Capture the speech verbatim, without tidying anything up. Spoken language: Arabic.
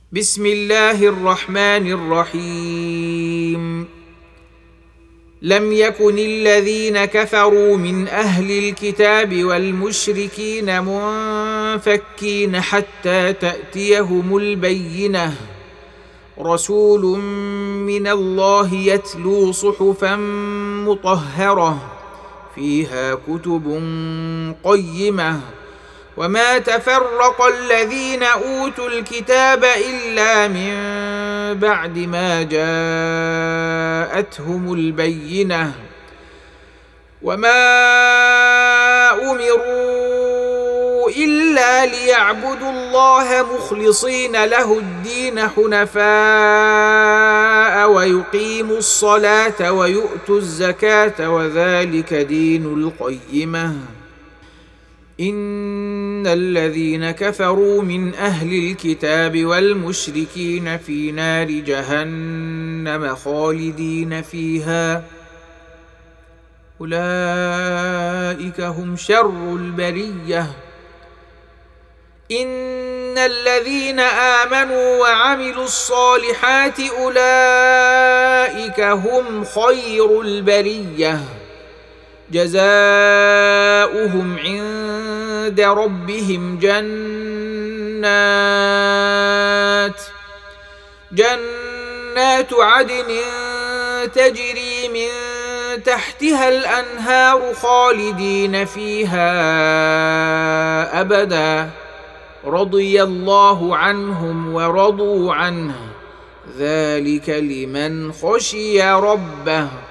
بسم الله الرحمن الرحيم. لم يكن الذين كفروا من أهل الكتاب والمشركين منفكين حتى تأتيهم البينة، رسول من الله يتلو صحفا مطهرة فيها كتب قيمة، وما تفرق الذين أوتوا الكتاب إلا من بعد ما جاءتهم البينة، وما أمروا إلا ليعبدوا الله مخلصين له الدين حنفاء ويقيموا الصلاة ويؤتوا الزكاة وذلك دين القيمة. إن الذين كفروا من أهل الكتاب والمشركين في نار جهنم خالدين فيها، أولئك هم شر البرية. إن الذين آمنوا وعملوا الصالحات أولئك هم خير البرية، جزاؤهم عند ربهم جنات جنات عدن تجري من تحتها الأنهار خالدين فيها أبدا، رضي الله عنهم ورضوا عنه، ذلك لمن خشي ربه.